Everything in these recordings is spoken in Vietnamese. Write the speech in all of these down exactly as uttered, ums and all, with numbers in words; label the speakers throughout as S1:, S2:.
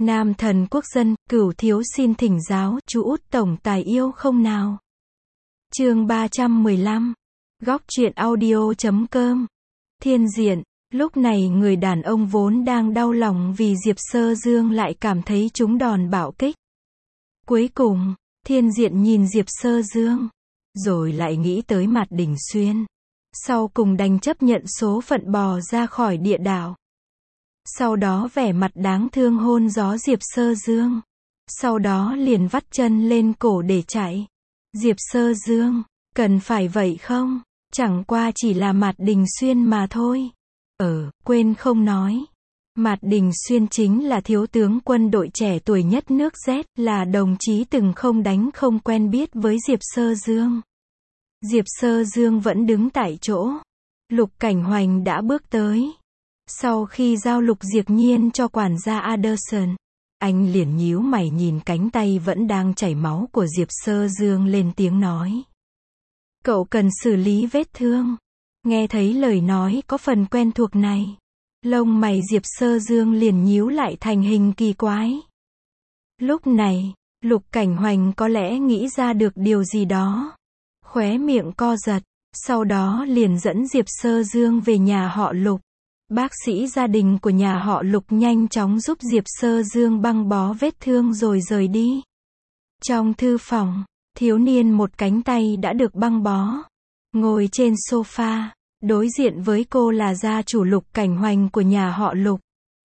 S1: Nam thần quốc dân, Cửu thiếu xin thỉnh giáo, chú út tổng tài yêu không nào? Chương ba trăm mười lăm. Góc truyện audio chấm com. Thiên diện, lúc này người đàn ông vốn đang đau lòng vì Diệp Sơ Dương lại cảm thấy trúng đòn bạo kích. Cuối cùng, Thiên diện nhìn Diệp Sơ Dương, rồi lại nghĩ tới Mạt Đình Xuyên. Sau cùng đành chấp nhận số phận bò ra khỏi địa đảo. Sau đó vẻ mặt đáng thương hôn gió Diệp Sơ Dương. Sau đó liền vắt chân lên cổ để chạy. Diệp Sơ Dương, cần phải vậy không? Chẳng qua chỉ là Mạt Đình Xuyên mà thôi. Ờ, quên không nói. Mạt Đình Xuyên chính là thiếu tướng quân đội trẻ tuổi nhất nước Z, là đồng chí từng không đánh không quen biết với Diệp Sơ Dương. Diệp Sơ Dương vẫn đứng tại chỗ. Lục Cảnh Hoành đã bước tới. Sau khi giao Lục Diệp Nhiên cho quản gia Anderson, anh liền nhíu mày nhìn cánh tay vẫn đang chảy máu của Diệp Sơ Dương lên tiếng nói. Cậu cần xử lý vết thương. Nghe thấy lời nói có phần quen thuộc này, lông mày Diệp Sơ Dương liền nhíu lại thành hình kỳ quái. Lúc này, Lục Cảnh Hoành có lẽ nghĩ ra được điều gì đó. Khóe miệng co giật, sau đó liền dẫn Diệp Sơ Dương về nhà họ Lục. Bác sĩ gia đình của nhà họ Lục nhanh chóng giúp Diệp Sơ Dương băng bó vết thương rồi rời đi. Trong thư phòng, thiếu niên một cánh tay đã được băng bó. Ngồi trên sofa, đối diện với cô là gia chủ Lục Cảnh Hoành của nhà họ Lục.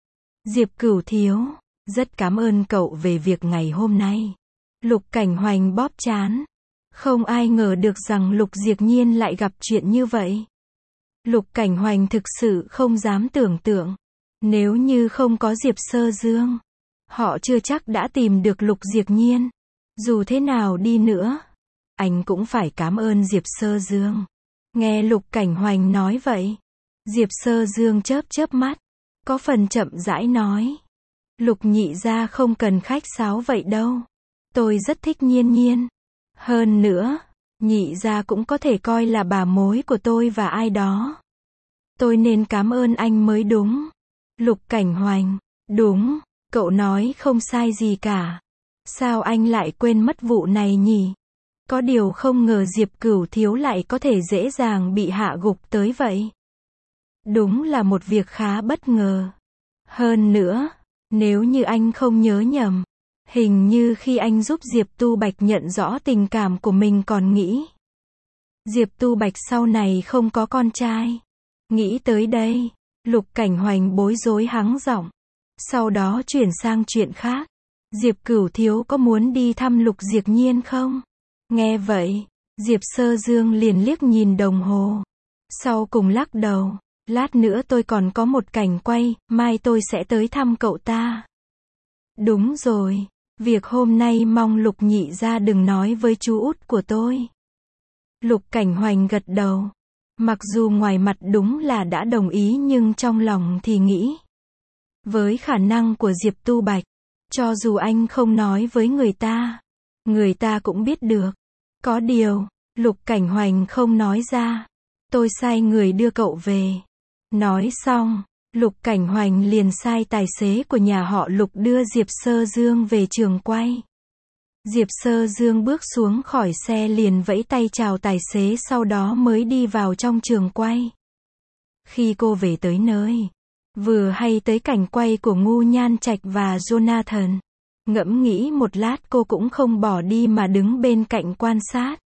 S1: Diệp Cửu thiếu, rất cảm ơn cậu về việc ngày hôm nay. Lục Cảnh Hoành bóp trán. Không ai ngờ được rằng Lục Diệp Nhiên lại gặp chuyện như vậy. Lục Cảnh Hoành thực sự không dám tưởng tượng. Nếu như không có Diệp Sơ Dương, họ chưa chắc đã tìm được Lục Diệp Nhiên. Dù thế nào đi nữa, anh cũng phải cảm ơn Diệp Sơ Dương. Nghe Lục Cảnh Hoành nói vậy, Diệp Sơ Dương chớp chớp mắt, có phần chậm rãi nói. Lục nhị gia không cần khách sáo vậy đâu. Tôi rất thích Nhiên Nhiên. Hơn nữa, nhị gia cũng có thể coi là bà mối của tôi và ai đó. Tôi nên cảm ơn anh mới đúng. Lục Cảnh Hoành, đúng, cậu nói không sai gì cả. Sao anh lại quên mất vụ này nhỉ? Có điều không ngờ Diệp Cửu thiếu lại có thể dễ dàng bị hạ gục tới vậy. Đúng là một việc khá bất ngờ. Hơn nữa, nếu như anh không nhớ nhầm, hình như khi anh giúp Diệp Tu Bạch nhận rõ tình cảm của mình còn nghĩ Diệp Tu Bạch sau này không có con trai. Nghĩ tới đây, Lục Cảnh Hoành bối rối hắng giọng. Sau đó chuyển sang chuyện khác. Diệp Cửu thiếu có muốn đi thăm Lục Diệp Nhiên không? Nghe vậy, Diệp Sơ Dương liền liếc nhìn đồng hồ. Sau cùng lắc đầu. Lát nữa tôi còn có một cảnh quay, mai tôi sẽ tới thăm cậu ta. Đúng rồi. Việc hôm nay mong Lục nhị gia đừng nói với chú út của tôi. Lục Cảnh Hoành gật đầu. Mặc dù ngoài mặt đúng là đã đồng ý nhưng trong lòng thì nghĩ. Với khả năng của Diệp Tu Bạch, cho dù anh không nói với người ta, người ta cũng biết được. Có điều, Lục Cảnh Hoành không nói ra. Tôi sai người đưa cậu về. Nói xong, Lục Cảnh Hoành liền sai tài xế của nhà họ Lục đưa Diệp Sơ Dương về trường quay. Diệp Sơ Dương bước xuống khỏi xe liền vẫy tay chào tài xế, sau đó mới đi vào trong trường quay. Khi cô về tới nơi, vừa hay tới cảnh quay của Ngu Nhan Trạch và Jonathan. Ngẫm nghĩ một lát cô cũng không bỏ đi mà đứng bên cạnh quan sát.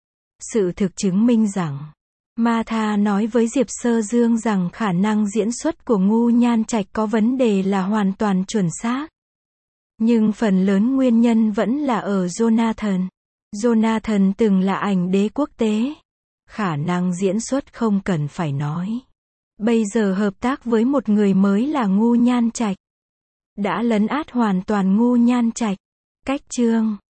S1: Sự thực chứng minh rằng, Martha nói với Diệp Sơ Dương rằng khả năng diễn xuất của Ngu Nhan Trạch có vấn đề là hoàn toàn chuẩn xác. Nhưng phần lớn nguyên nhân vẫn là ở Jonathan. Jonathan từng là ảnh đế quốc tế. Khả năng diễn xuất không cần phải nói. Bây giờ hợp tác với một người mới là Ngu Nhan Trạch, đã lấn át hoàn toàn Ngu Nhan Trạch. Cách chương